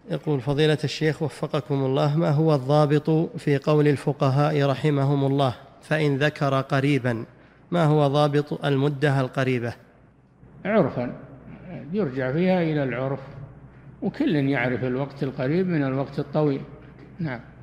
يقول فضيلة الشيخ وفقكم الله، ما هو الضابط في قول الفقهاء رحمهم الله فإن ذكر قريبا؟ ما هو ضابط المدة القريبة؟ عرفا، يرجع فيها إلى العرف، وكل يعرف الوقت القريب من الوقت الطويل. نعم.